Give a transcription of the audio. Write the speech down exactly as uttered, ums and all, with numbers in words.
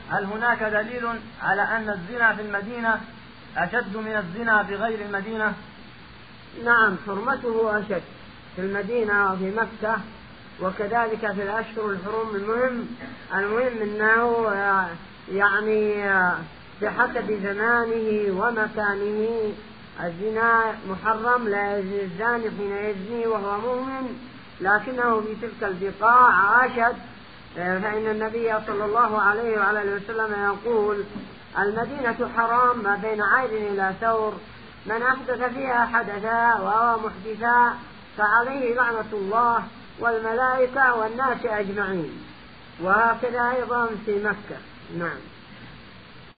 هل هناك دليل على أن الزنا في المدينة أشد من الزنا في غير المدينة؟ نعم، حرمته أشد في المدينة وفي مكة، وكذلك في الأشهر الحرم. المهم المهم أنه يعني بحسب زمانه ومكانه الزنا محرم، لا يزني الزاني حين يزني وهو مؤمن، لكنه في تلك البقاع أشد، فإن النبي صلى الله عليه وعلى وسلم يقول: المدينة حرام ما بين عين إلى ثور، من أحدث فيها حدثا وهو محدثا فعليه لعنة الله والملائكة والناس أجمعين. وهكذا أيضا في مكة. نعم.